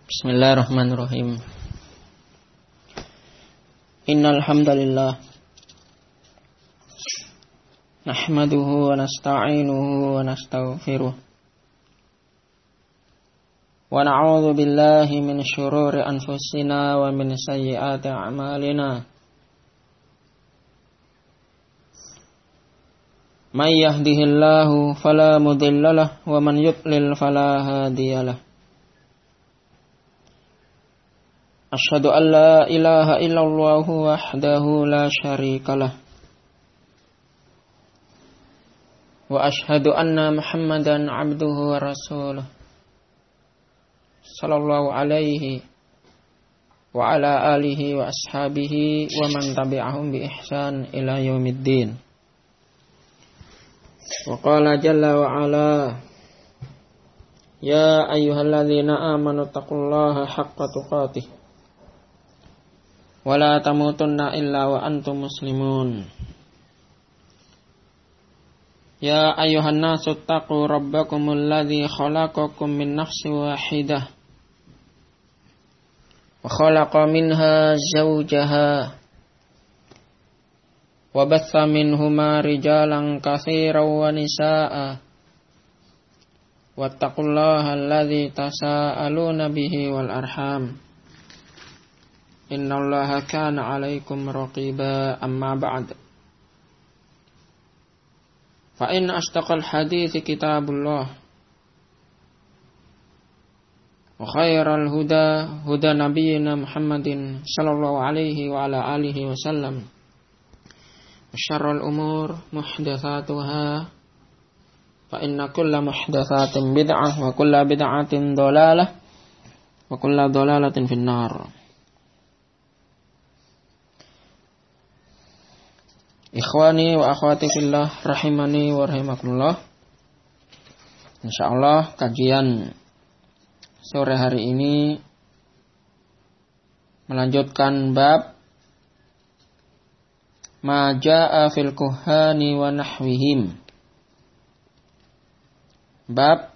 Bismillahirrahmanirrahim. Innal hamdalillah nahmaduhu wa nasta'inuhu wa nastaghfiruh wa na'udzu billahi min syururi anfusina wa min sayyiati a'malina. May yahdihillahu fala mudhillalah wa man yudlil fala hadiyalah. Asyhadu an la ilaha illallah wahdahu la syarikalah wa asyhadu anna Muhammadan abduhu wa rasuluh sallallahu alaihi wa ala alihi wa ashabihi wa man tabi'ahum bi ihsan ila yaumiddin. Wa qala jalla wa ala ya ayyuhalladzina amanu taqullaha haqqa tuqatih wala tamutunna illa wa antum muslimun. Ya ayyuhan nasu taqu rabbakumul ladzi khalaqakum min nafsin wahidah wa khalaqa minha zawjaha wa batha minhuma rijalan katsiran wa nisaa'a wattaqullaha alladzi tasaaluna bihi wal arham innallaha kana 'alaikum raqiba. Amma ba'd. Fa in asdaqal hadithi kitabullah wa khairal huda huda nabiyyina Muhammadin sallallahu alaihi wa ala alihi wasallam wa syarrul umur muhdatsatuha fa inna kulla muhdatsatin bid'ah wa kulla bid'atin dhalalah wa kulla dhalalatin finnar. Ikhwani wa akhwati fillah rahimani wa rahimakumullah. Insyaallah kajian sore hari ini melanjutkan bab ma jaa fil kuhani wa nahwihim. Bab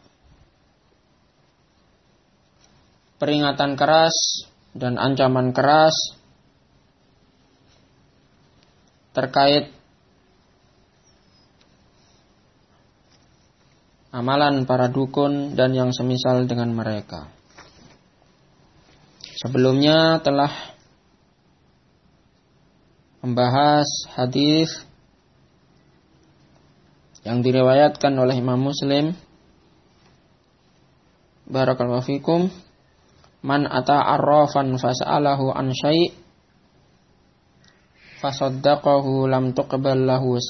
peringatan keras dan ancaman keras terkait amalan para dukun dan yang semisal dengan mereka. Sebelumnya telah membahas hadis yang diriwayatkan oleh Imam Muslim. Barakallahu fikum. Man ata arrafan fas'alahu an syai' fasaddaqahu lam tuqbal lahu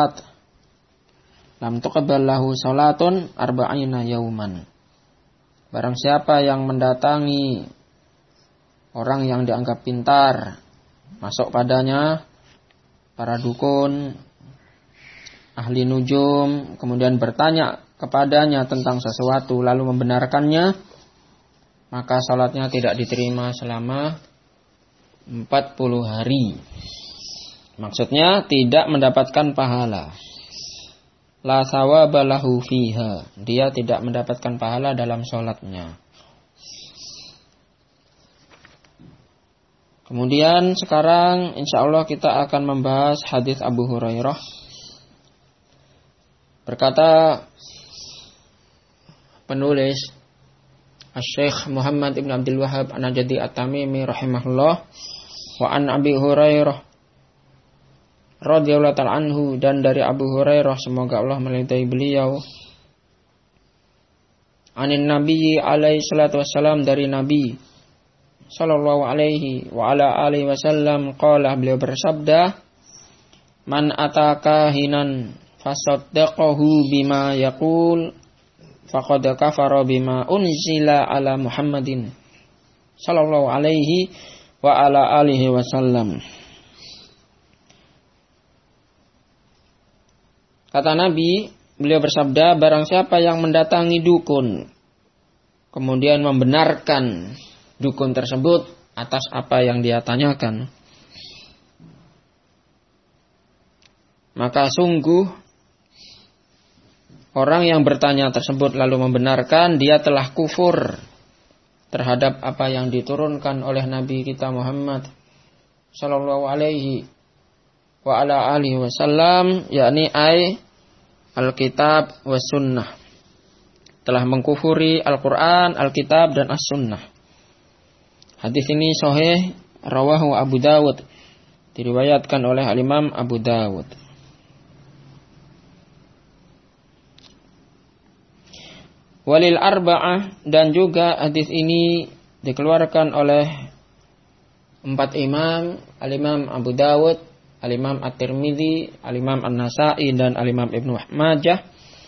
salatun arba'ina yauman. Barang siapa yang mendatangi orang yang dianggap pintar, masuk padanya para dukun, ahli nujum, kemudian bertanya kepadanya tentang sesuatu lalu membenarkannya, maka salatnya tidak diterima selama 40 hari. Maksudnya tidak mendapatkan pahala. La thawaba lahu fiha. Dia tidak mendapatkan pahala dalam sholatnya. Kemudian sekarang insyaallah kita akan membahas hadis Abu Hurairah. Berkata penulis Asy-Syaikh Muhammad ibn Abdul Wahhab An-Najdi At-Tamimi rahimahullah, wa an Abi Hurairah radhiyallahu ta'ala anhu, dan dari Abu Hurairah semoga Allah meridai beliau, anin Nabi alaihi salatu wassalam, dari Nabi sallallahu alaihi wa ala alihi wasallam, qala, beliau bersabda, man ataka hinan fasaddaqahu bima yaqul faqad kafara bima unzila ala Muhammadin sallallahu alaihi wa ala alihi wasallam. Kata Nabi, beliau bersabda, barang siapa yang mendatangi dukun kemudian membenarkan dukun tersebut atas apa yang dia tanyakan, maka sungguh orang yang bertanya tersebut lalu membenarkan, dia telah kufur terhadap apa yang diturunkan oleh Nabi kita Muhammad sallallahu alaihi wa ala alihi wasallam, yakni Alkitab was sunnah. Telah mengkufuri Al-Quran, Alkitab dan As-Sunnah. Hadis ini sahih, rawahu Abu Dawud, diriwayatkan oleh Al-Imam Abu Dawud. Walil arba'ah, dan juga hadis ini dikeluarkan oleh 4 imam, Al-Imam Abu Dawud, Al-Imam At-Tirmidzi, Al-Imam An-Nasa'i dan Al-Imam Ibnu Majah.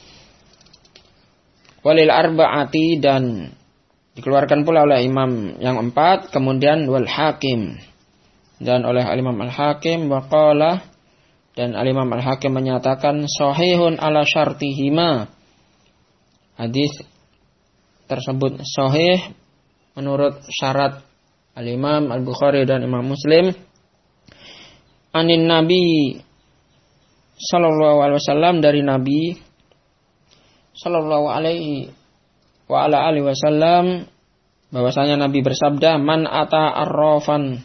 Walil arba'ati, dan dikeluarkan pula oleh imam yang 4, kemudian wal Hakim, dan oleh Al-Imam Al-Hakim, waqala, dan Al-Imam Al-Hakim menyatakan sahihun ala syartihima. Hadis tersebut sahih menurut syarat Al-Imam Al-Bukhari dan Imam Muslim. Anin Nabi sallallahu alaihi wasallam, dari Nabi sallallahu alaihi wa ala alihi wasallam, bahwasanya Nabi bersabda, man ata arrafan,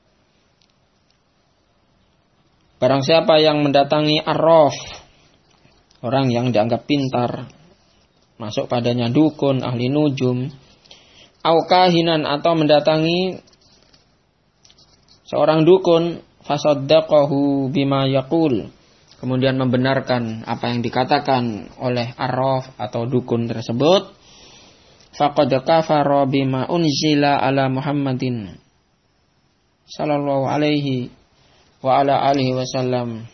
barang siapa yang mendatangi arraf, orang yang dianggap pintar, masuk padanya dukun, ahli nujum, au kahinan, atau mendatangi seorang dukun, fasaddaqahu bima yaqul, kemudian membenarkan apa yang dikatakan oleh arraf atau dukun tersebut, faqad kafara bima unzila ala Muhammadin sallallahu alaihi wa ala alihi wasallam,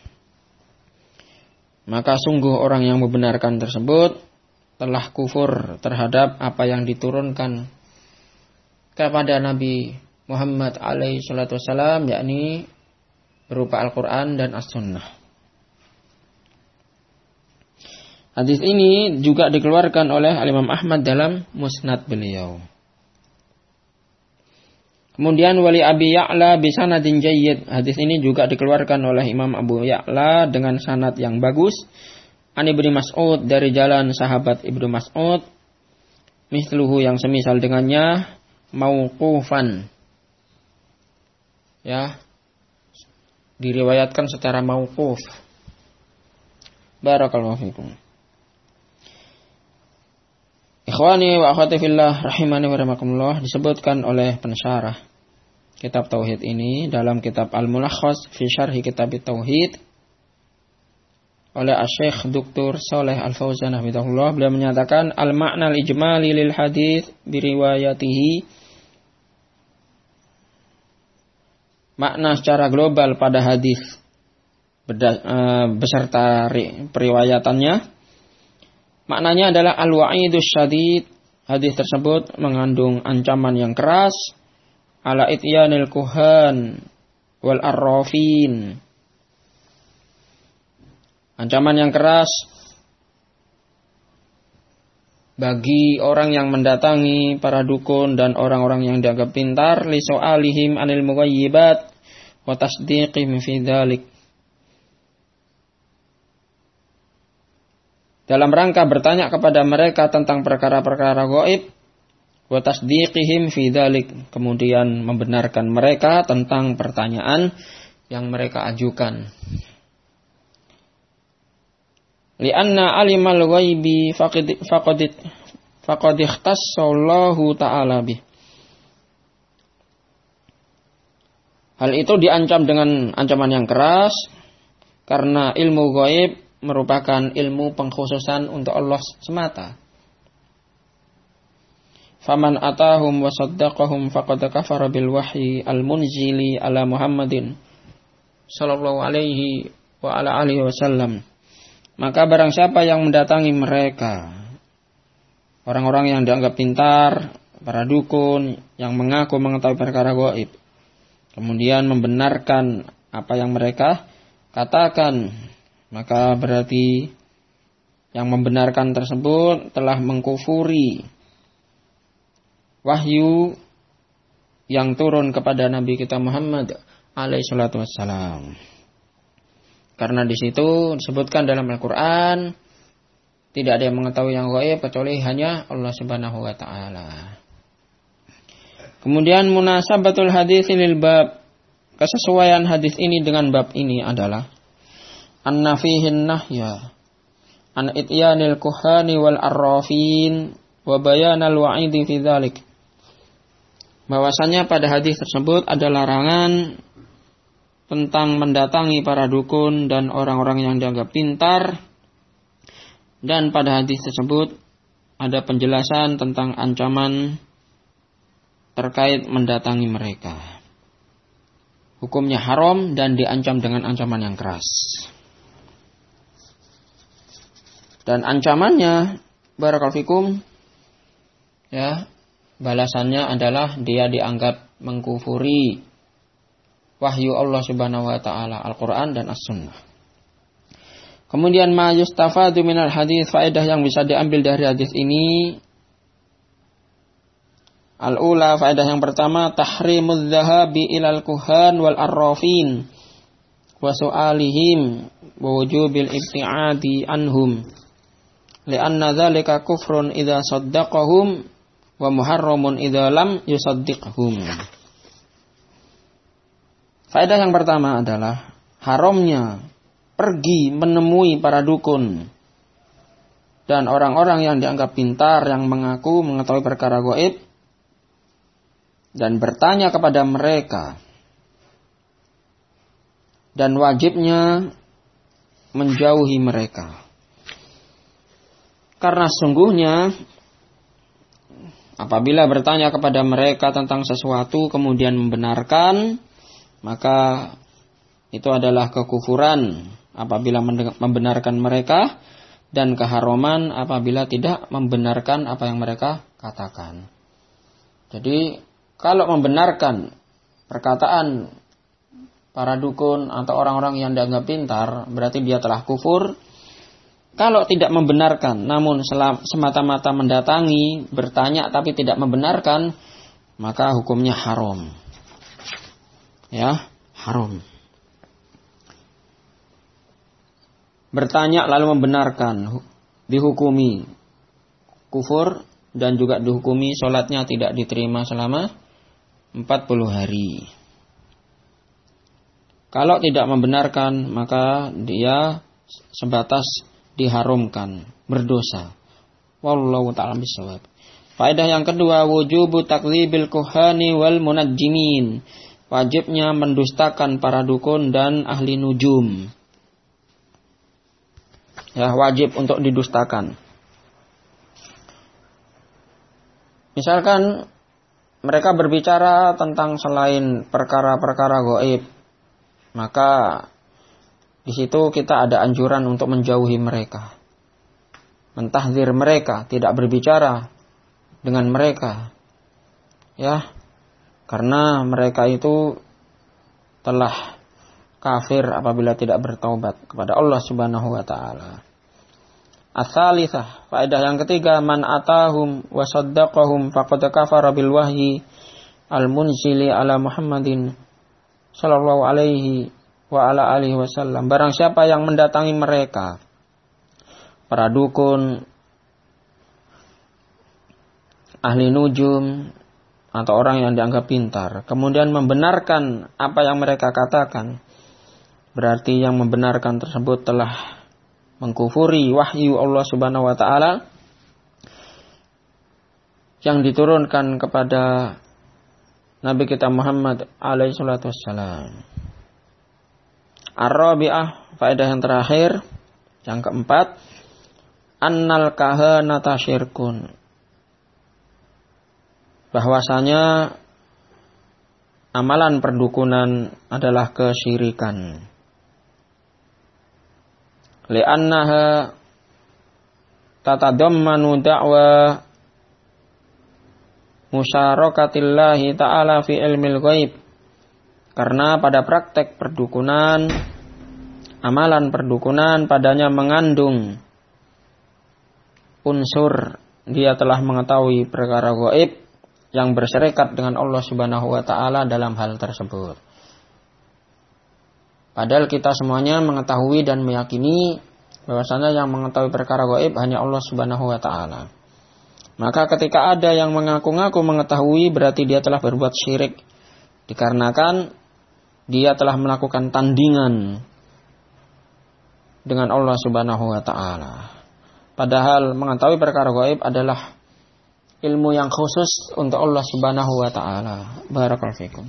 maka sungguh orang yang membenarkan tersebut telah kufur terhadap apa yang diturunkan kepada Nabi Muhammad alaihi salatu wasallam, yakni berupa Al-Quran dan As-Sunnah. Hadis ini juga dikeluarkan oleh Al-Imam Ahmad dalam Musnad beliau. Kemudian wali Abi Ya'la bisanadin jayyid. Hadis ini juga dikeluarkan oleh Imam Abu Ya'la dengan sanad yang bagus. An Ibnu Mas'ud, dari jalan sahabat Ibnu Mas'ud, misluhu, yang semisal dengannya, mauqufan, ya, diriwayatkan secara mauquf. Barakallahu fikum. Ikhwani wa akhwati fillah rahimani wa rahimakumullah, disebutkan oleh pensyarah kitab tauhid ini dalam kitab Al-Mulakhas fi Syarhi Kitab Tauhid oleh Asy-Syaikh Dr. Shalih Al-Fauzan hafizahullah. Beliau menyatakan al-ma'na al-ijmali lil hadits bi riwayatihi, makna secara global pada hadis beserta periwayatannya, maknanya adalah al-wa'idus syadid. Hadis tersebut mengandung ancaman yang keras ala ityanil kuhan wal arrafin, ancaman yang keras bagi orang yang mendatangi para dukun dan orang-orang yang dianggap pintar, li so'alihim anil mughayyibat wa tasdiqihim fi dzalik, dalam rangka bertanya kepada mereka tentang perkara-perkara gaib, wa tasdiqihim fi dzalik, kemudian membenarkan mereka tentang pertanyaan yang mereka ajukan. Lianna alimal ghaibi faqad ikhtassallahu ta'ala bih. Hal itu diancam dengan ancaman yang keras karena ilmu ghaib merupakan ilmu pengkhususan untuk Allah semata. Faman atahum wa saddaqahum faqad kafara bil wahyi al-munzili ala Muhammadin sallallahu alaihi wa ala alihi wasallam. Maka barang siapa yang mendatangi mereka, orang-orang yang dianggap pintar, para dukun yang mengaku mengetahui perkara gaib, kemudian membenarkan apa yang mereka katakan, maka berarti yang membenarkan tersebut telah mengkufuri wahyu yang turun kepada Nabi kita Muhammad alaihi salatu wassalam. Karena di situ disebutkan dalam Al-Quran, tidak ada yang mengetahui yang gaib kecuali hanya Allah Subhanahu wa Ta'ala. Kemudian munasabatul hadits lil bab, kesesuaian hadis ini dengan bab ini adalah anna fihin nahya an ityanil kuhani wal arrafin wa bayanal wa'idi fi dzalik. Bahwasanya pada hadis tersebut ada larangan tentang mendatangi para dukun dan orang-orang yang dianggap pintar, dan pada hadis tersebut ada penjelasan tentang ancaman terkait mendatangi mereka. Hukumnya haram dan diancam dengan ancaman yang keras. Dan ancamannya, barakallahu fikum, ya, balasannya adalah dia dianggap mengkufuri wahyu Allah Subhanahu wa taala, Al-Qur'an dan As-Sunnah. Kemudian ma yustafadu minal hadis, faedah yang bisa diambil dari hadis ini. Al-ula, faedah yang pertama, tahrimuz zahabi ilal kuhan wal arrafin wa su'alihim wa wujubil ibti'adi anhum li'anna dzalika kufrun idza saddaqahum wa muharramun idza lam yusaddiqhum. Faedah yang pertama adalah haramnya pergi menemui para dukun dan orang-orang yang dianggap pintar yang mengaku mengetahui perkara gaib dan bertanya kepada mereka, dan wajibnya menjauhi mereka. Karena sungguhnya apabila bertanya kepada mereka tentang sesuatu kemudian membenarkan, maka itu adalah kekufuran apabila membenarkan mereka, dan keharaman apabila tidak membenarkan apa yang mereka katakan. Jadi kalau membenarkan perkataan para dukun atau orang-orang yang dianggap pintar, berarti dia telah kufur. Kalau tidak membenarkan, namun semata-mata mendatangi, bertanya tapi tidak membenarkan, maka hukumnya haram. Ya, haram. Bertanya lalu membenarkan, dihukumi kufur, dan juga dihukumi sholatnya tidak diterima selama 40 hari. Kalau tidak membenarkan, maka dia sebatas diharamkan, berdosa. Wallahu ta'ala bishawab. Faedah yang kedua, wujubu takdzibil kuhani wal munajjimin. Wajibnya mendustakan para dukun dan ahli nujum. Ya, wajib untuk didustakan. Misalkan mereka berbicara tentang selain perkara-perkara gaib, maka di situ kita ada anjuran untuk menjauhi mereka, mentahdzir mereka, tidak berbicara dengan mereka, ya, karena mereka itu telah kafir apabila tidak bertaubat kepada Allah Subhanahu wa taala. Ats-tsalitsah, faedah yang ketiga, man atahum wa saddaqahum faqad kafara bil wahyi al-munzili ala Muhammadin sallallahu alaihi wa ala alihi wasallam. Barang siapa yang mendatangi mereka, para dukun, ahli nujum, atau orang yang dianggap pintar, kemudian membenarkan apa yang mereka katakan, berarti yang membenarkan tersebut telah mengkufuri wahyu Allah Subhanahu wa taala yang diturunkan kepada Nabi kita Muhammad alaihi salatu wassalam. Ar-rabi'ah, faedah yang terakhir, yang keempat, annal kahanata syirkun. Bahwasanya amalan perdukunan adalah kesyirikan. Li'annaha tatadammanu da'wa musyarakatillahi ta'ala fi ilmil ghaib. Karena pada praktek perdukunan, amalan perdukunan padanya mengandung unsur dia telah mengetahui perkara gaib yang berserikat dengan Allah Subhanahu wa taala dalam hal tersebut. Padahal kita semuanya mengetahui dan meyakini bahwasanya yang mengetahui perkara gaib hanya Allah Subhanahu wa taala. Maka ketika ada yang mengaku-ngaku mengetahui, berarti dia telah berbuat syirik. Dikarenakan dia telah melakukan tandingan dengan Allah Subhanahu wa ta'ala. Padahal mengetahui perkara gaib adalah ilmu yang khusus untuk Allah Subhanahu wa ta'ala. Barakallahu fikum.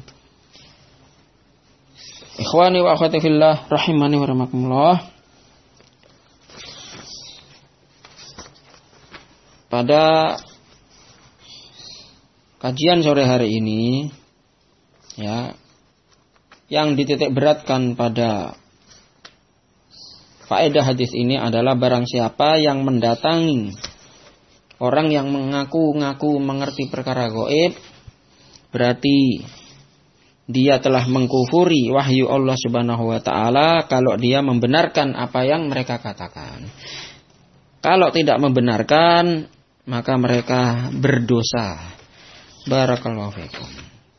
Ikhwani wa akhwati fillah rahimani wa rahmakumullah. Pada kajian sore hari ini ya, yang dititik beratkan pada faedah hadis ini adalah barang siapa yang mendatangi orang yang mengaku-ngaku mengerti perkara gaib, berarti dia telah mengkufuri wahyu Allah Subhanahu wa ta'ala kalau dia membenarkan apa yang mereka katakan. Kalau tidak membenarkan, maka mereka berdosa. Barakallahu fikum.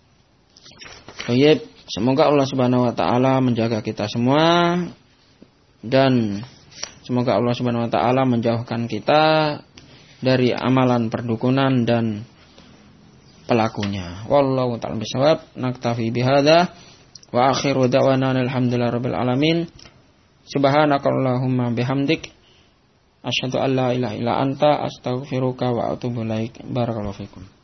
Baik, semoga Allah Subhanahu wa ta'ala menjaga kita semua, dan semoga Allah Subhanahu wa ta'ala menjauhkan kita dari amalan perdukunan dan pelakunya. Wallahu ta'ala bisawab. Naktafi bihadza wa akhiru da'wana alhamdulillahi rabbil alamin. Subhanakallahumma bihamdik asyhadu an la ilaha illa anta astaghfiruka wa atubu ilaik. Barakallahu fikum.